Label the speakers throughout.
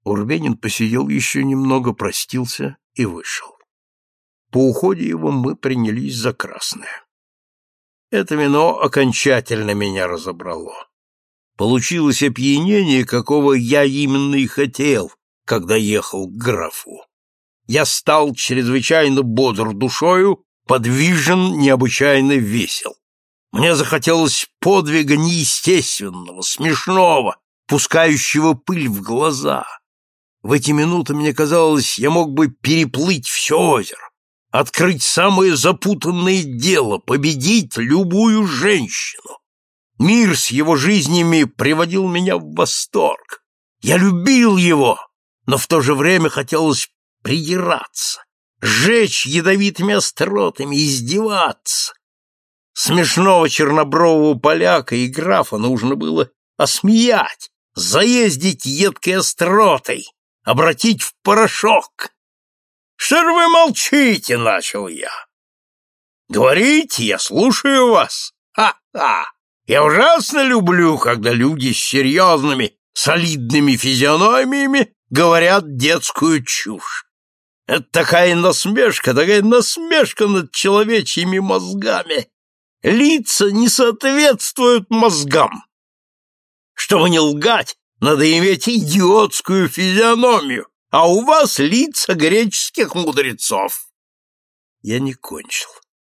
Speaker 1: Урбенин посидел еще немного, простился и вышел. По уходе его мы принялись за красное. Это вино окончательно меня разобрало. Получилось опьянение, какого я именно и хотел, когда ехал к графу. Я стал чрезвычайно бодр душою, подвижен, необычайно весел. Мне захотелось подвига неестественного, смешного, пускающего пыль в глаза. В эти минуты мне казалось, я мог бы переплыть все озеро, открыть самое запутанное дело, победить любую женщину. Мир с его жизнями приводил меня в восторг. Я любил его, но в то же время хотелось придираться, сжечь ядовитыми остротами, издеваться. Смешного чернобрового поляка и графа нужно было осмеять, заездить едкой остротой, обратить в порошок. «Что же вы молчите?» — начал я. «Говорите, я слушаю вас. Ха-ха! Я ужасно люблю, когда люди с серьезными, солидными физиономиями говорят детскую чушь. Это такая насмешка над человечьими мозгами. Лица не соответствуют мозгам. Чтобы не лгать, надо иметь идиотскую физиономию, а у вас лица греческих мудрецов». Я не кончил.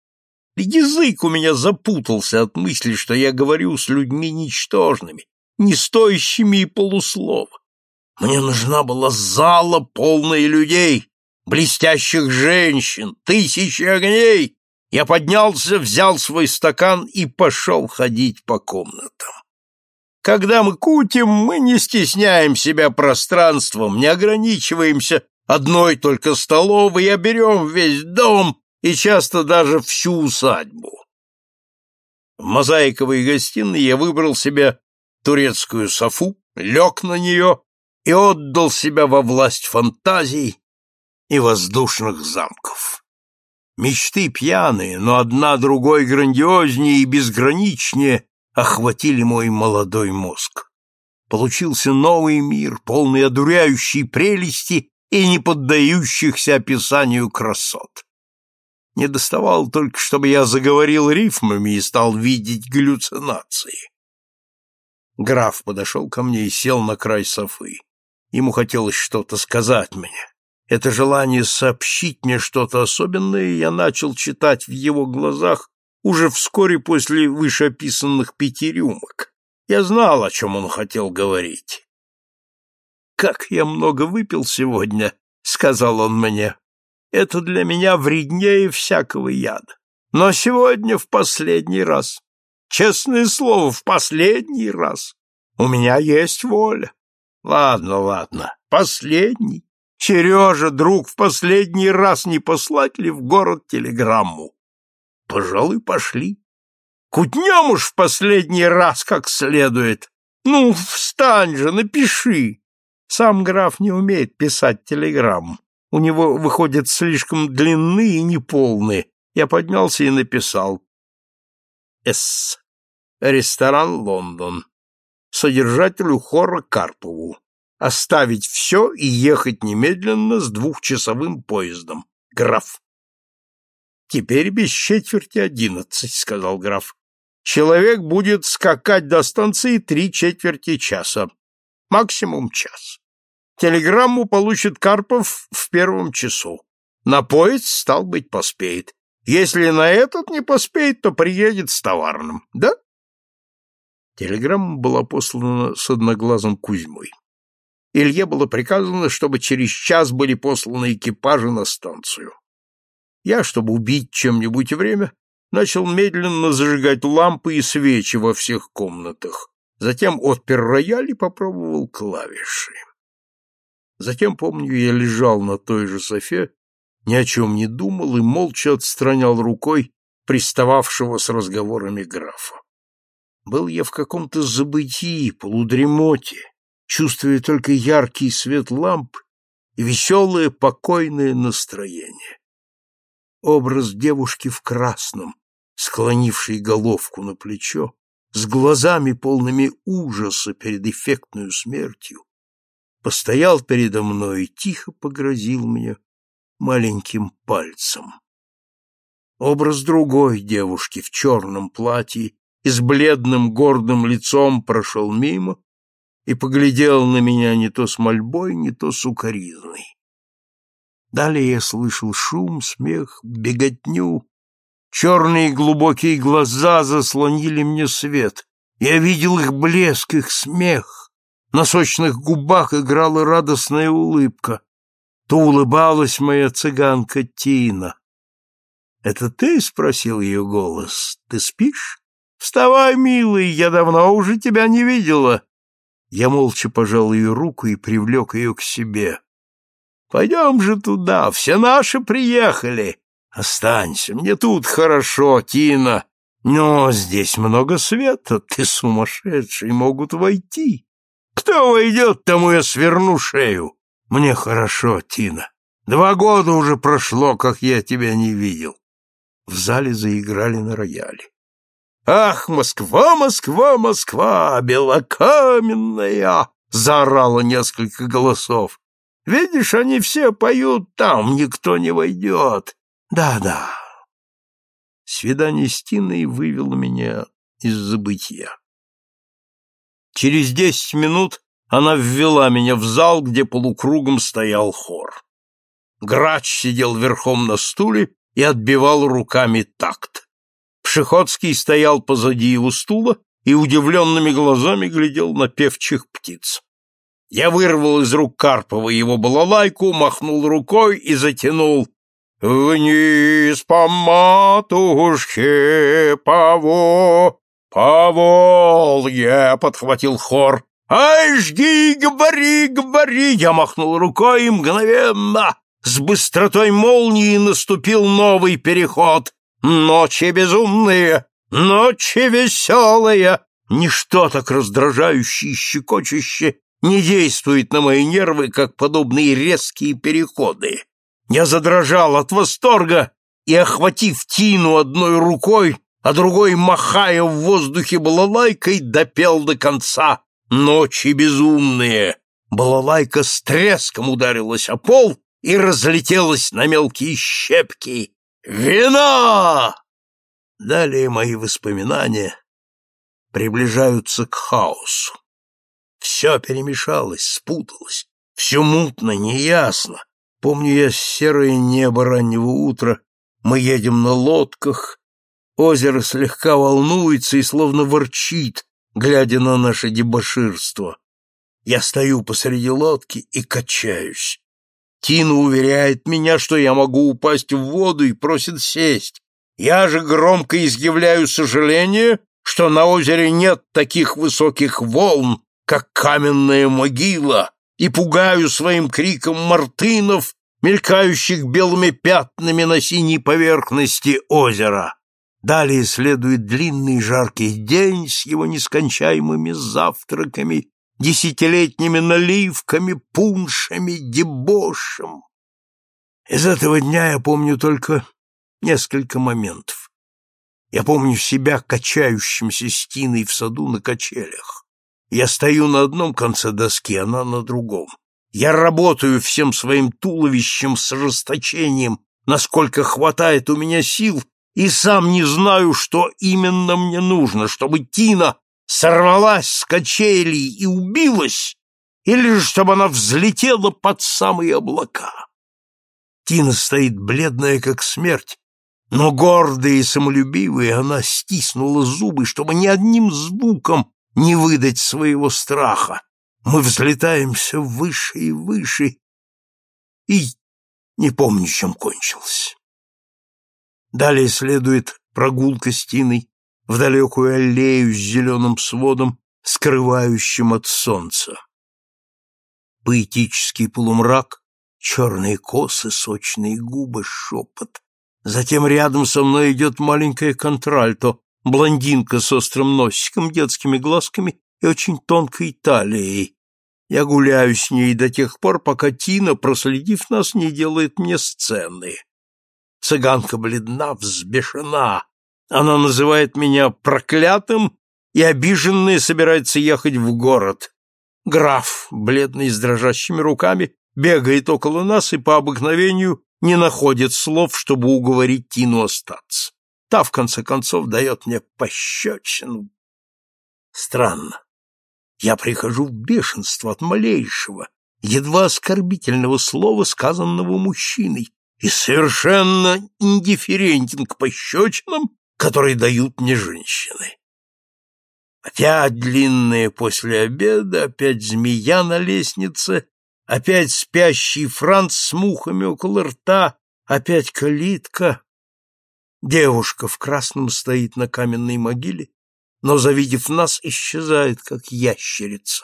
Speaker 1: Язык у меня запутался от мысли, что я говорю с людьми ничтожными, не стоящими и полуслова. Мне нужна была зала, полная людей, блестящих женщин, тысячи огней. Я поднялся, взял свой стакан и пошел ходить по комнатам. Когда мы кутим, мы не стесняем себя пространством, не ограничиваемся одной только столовой, а берем весь дом и часто даже всю усадьбу. В мозаиковой гостиной я выбрал себе турецкую софу, лег на нее и отдал себя во власть фантазий и воздушных замков. Мечты пьяные, но одна другой грандиознее и безграничнее охватили мой молодой мозг. Получился новый мир, полный одуряющей прелести и не поддающихся описанию красот. Недоставало только, чтобы я заговорил рифмами и стал видеть галлюцинации. Граф подошел ко мне и сел на край софы. Ему хотелось что-то сказать мне. Это желание сообщить мне что-то особенное я начал читать в его глазах уже вскоре после вышеописанных 5 рюмок. Я знал, о чем он хотел говорить. «Как я много выпил сегодня», — сказал он мне. «Это для меня вреднее всякого яда. Но сегодня в последний раз. Честное слово, в последний раз. У меня есть воля. Ладно, последний. Сережа, друг, в последний раз не послать ли в город телеграмму? Пожалуй, пошли. Кутнем уж в последний раз как следует. Ну, встань же, напиши». Сам граф не умеет писать телеграмм. У него выходят слишком длинные и неполные. Я поднялся и написал. С. Ресторан «Лондон». Содержателю хора Карпову. Оставить все и ехать немедленно с 2-часовым поездом. Граф. «Теперь без 10:45, — сказал граф. Человек будет скакать до станции 3/4 часа. Максимум час. Телеграмму получит Карпов в 1 часу. На поезд, стал быть, поспеет. Если на этот не поспеет, то приедет с товарным. Да?» Телеграмма была послана с Одноглазым Кузьмой. Илье было приказано, чтобы через час были посланы экипажи на станцию. Я, чтобы убить чем-нибудь время, начал медленно зажигать лампы и свечи во всех комнатах. Затем отпер рояль и попробовал клавиши. Затем, помню, я лежал на той же софе, ни о чем не думал и молча отстранял рукой пристававшего с разговорами графа. Был я в каком-то забытии, полудремоте, чувствуя только яркий свет ламп и веселое, покойное настроение. Образ девушки в красном, склонившей головку на плечо, с глазами полными ужаса перед эффектной смертью, постоял передо мной и тихо погрозил мне маленьким пальцем. Образ другой девушки в черном платье и с бледным гордым лицом прошел мимо и поглядел на меня не то с мольбой, не то с укоризной. Далее я слышал шум, смех, беготню. Черные глубокие глаза заслонили мне свет. Я видел их блеск, их смех. На сочных губах играла радостная улыбка. То улыбалась моя цыганка Тина. «Это ты?» — спросил ее голос. «Ты спишь? Вставай, милый, я давно уже тебя не видела». Я молча пожал ее руку и привлек ее к себе. «Пойдем же туда, все наши приехали. Останься, мне тут хорошо, Тина. Но здесь много света, ты сумасшедший, могут войти. Кто войдет, тому я сверну шею. Мне хорошо, Тина. 2 года уже прошло, как я тебя не видел». В зале заиграли на рояле. «Ах, Москва, Москва, Москва, белокаменная!» — заорало несколько голосов. «Видишь, они все поют там, никто не войдет. Да-да». Свидание с Тиной вывело меня из забытья. Через 10 минут она ввела меня в зал, где полукругом стоял хор. Грач сидел верхом на стуле и отбивал руками такт. Пшеходский стоял позади его стула и удивленными глазами глядел на певчих птиц. Я вырвал из рук Карпова его балалайку, махнул рукой и затянул «Вниз по матушке, по Волге», — подхватил хор. «Ай, жги, говори, говори!» Я махнул рукой, и мгновенно, с быстротой молнии, наступил новый переход. Ночи безумные, ночи веселые. Ничто так раздражающее и щекочуще не действует на мои нервы, как подобные резкие переходы. Я задрожал от восторга и, охватив Тину одной рукой, а другой, махая в воздухе балалайкой, допел до конца «Ночи безумные». Балалайка с треском ударилась о пол и разлетелась на мелкие щепки. «Вина!» Далее мои воспоминания приближаются к хаосу. Все перемешалось, спуталось, все мутно, неясно. Помню я серое небо раннего утра, мы едем на лодках, озеро слегка волнуется и словно ворчит, глядя на наше дебоширство. Я стою посреди лодки и качаюсь. Тина уверяет меня, что я могу упасть в воду, и просит сесть. Я же громко изъявляю сожаление, что на озере нет таких высоких волн, как каменная могила, и пугаю своим криком мартынов, мелькающих белыми пятнами на синей поверхности озера. Далее следует длинный жаркий день с его нескончаемыми завтраками, десятилетними наливками, пуншами, дебошем. Из этого дня я помню только несколько моментов. Я помню себя качающимся с Тиной в саду на качелях. Я стою на одном конце доски, она на другом. Я работаю всем своим туловищем с ожесточением, насколько хватает у меня сил, и сам не знаю, что именно мне нужно, чтобы Тина сорвалась с качелей и убилась, или же чтобы она взлетела под самые облака. Тина стоит бледная, как смерть, но гордая и самолюбивая, она стиснула зубы, чтобы ни одним звуком не выдать своего страха. Мы взлетаем все выше и выше, и не помню, чем кончилось. Далее следует прогулка с Тиной в далекую аллею с зеленым сводом, скрывающим от солнца. Поэтический полумрак, черные косы, сочные губы, шепот. Затем рядом со мной идет маленькая контральто, блондинка с острым носиком, детскими глазками и очень тонкой талией. Я гуляю с ней до тех пор, пока Тина, проследив нас, не делает мне сцены. Цыганка бледна, взбешена. Она называет меня проклятым и, обиженная, собирается ехать в город. Граф, бледный с дрожащими руками, бегает около нас и по обыкновению не находит слов, чтобы уговорить Тину остаться. Та, в конце концов, дает мне пощечину. Странно. Я прихожу в бешенство от малейшего, едва оскорбительного слова, сказанного мужчиной, и совершенно индифферентен к пощечинам, которые дают мне женщины. Опять длинное после обеда, опять змея на лестнице, опять спящий Франц с мухами около рта, опять калитка. Девушка в красном стоит на каменной могиле, но, завидев нас, исчезает, как ящерица.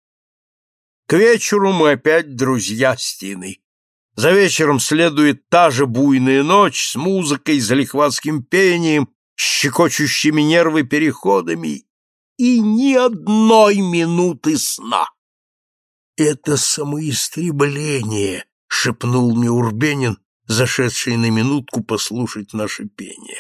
Speaker 1: К вечеру мы опять друзья с Тиной. За вечером следует та же буйная ночь с музыкой, залихватским пением, щекочущими нервы переходами и ни одной минуты сна. «Это самоистребление», — шепнул мне Урбенин, зашедший на минутку послушать наше пение.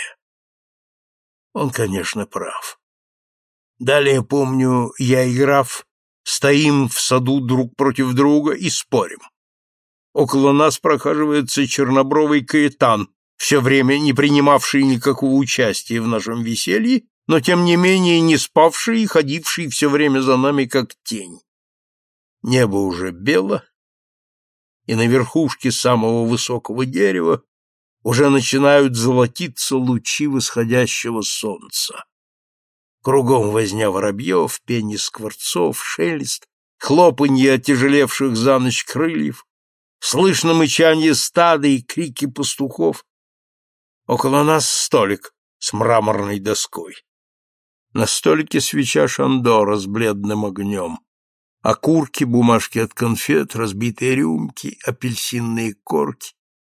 Speaker 1: Он, конечно, прав. Далее, помню, я и граф стоим в саду друг против друга и спорим. Около нас прохаживается чернобровый Каэтан, все время не принимавший никакого участия в нашем веселье, но тем не менее не спавший и ходивший все время за нами как тень. Небо уже бело, и на верхушке самого высокого дерева уже начинают золотиться лучи восходящего солнца. Кругом возня воробьев, пение скворцов, шелест, хлопанье отяжелевших за ночь крыльев, слышно мычанье стада и крики пастухов. Около нас столик с мраморной доской. На столике свеча Шандора с бледным огнем. Окурки, бумажки от конфет, разбитые рюмки, апельсинные корки.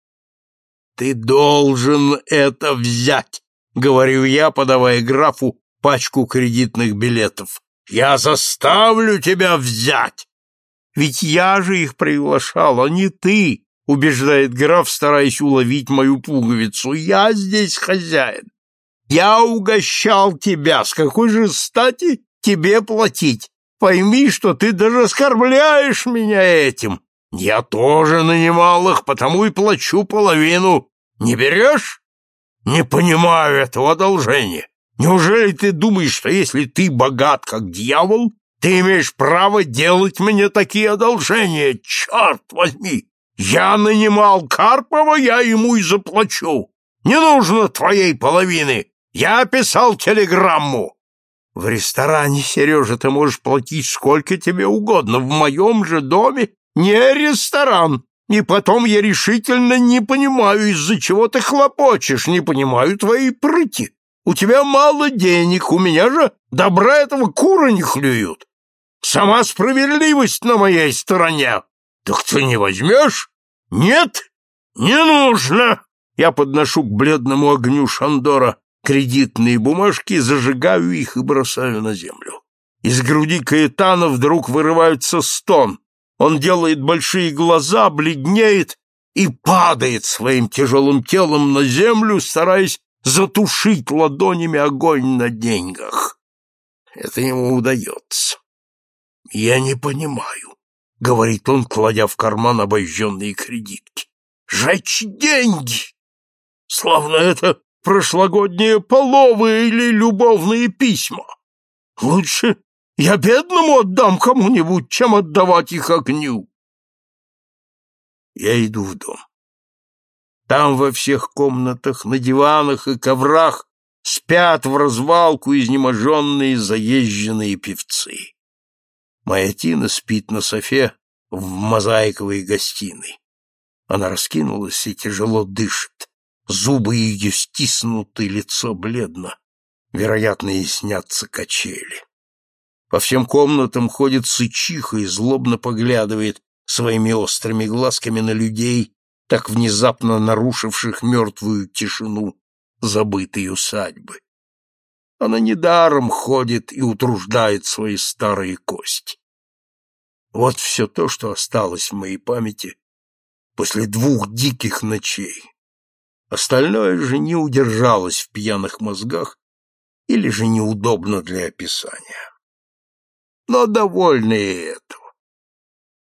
Speaker 1: «Ты должен это взять!» — говорю я, подавая графу пачку кредитных билетов. «Я заставлю тебя взять!» «Ведь я же их приглашал, а не ты!» — убеждает граф, стараясь уловить мою пуговицу. «Я здесь хозяин. Я угощал тебя. С какой же стати тебе платить? Пойми, что ты даже оскорбляешь меня этим. Я тоже нанимал их, потому и плачу половину. Не берешь? Не понимаю этого одолжения. Неужели ты думаешь, что если ты богат, как дьявол, ты имеешь право делать мне такие одолжения? Черт возьми! Я нанимал Карпова, я ему и заплачу. Не нужно твоей половины. Я писал телеграмму. В ресторане, Сережа, ты можешь платить сколько тебе угодно. В моем же доме не ресторан. И потом я решительно не понимаю, из-за чего ты хлопочешь, не понимаю твоей прыти. У тебя мало денег, у меня же добра этого куры не клюют. Сама справедливость на моей стороне. Так ты не возьмешь? Нет, не нужно. Я подношу к бледному огню Шандора кредитные бумажки, зажигаю их и бросаю на землю. Из груди Каэтана вдруг вырывается стон. Он делает большие глаза, бледнеет и падает своим тяжелым телом на землю, стараясь затушить ладонями огонь на деньгах. Это ему удается. «Я не понимаю», — говорит он, кладя в карман обожженные кредитки. «Жечь деньги! Славно это прошлогодние половые или любовные письма. Лучше я бедному отдам кому-нибудь, чем отдавать их огню». Я иду в дом. Там во всех комнатах, на диванах и коврах спят в развалку изнеможенные заезженные певцы. Моя Тина спит на софе в мозаиковой гостиной. Она раскинулась и тяжело дышит. Зубы ее стиснуты, лицо бледно. Вероятно, ей снятся качели. По всем комнатам ходит сычиха и злобно поглядывает своими острыми глазками на людей, так внезапно нарушивших мертвую тишину забытой усадьбы. Она недаром ходит и утруждает свои старые кости. Вот все то, что осталось в моей памяти после 2 диких ночей. Остальное же не удержалось в пьяных мозгах или же неудобно для описания. Но довольны и этим.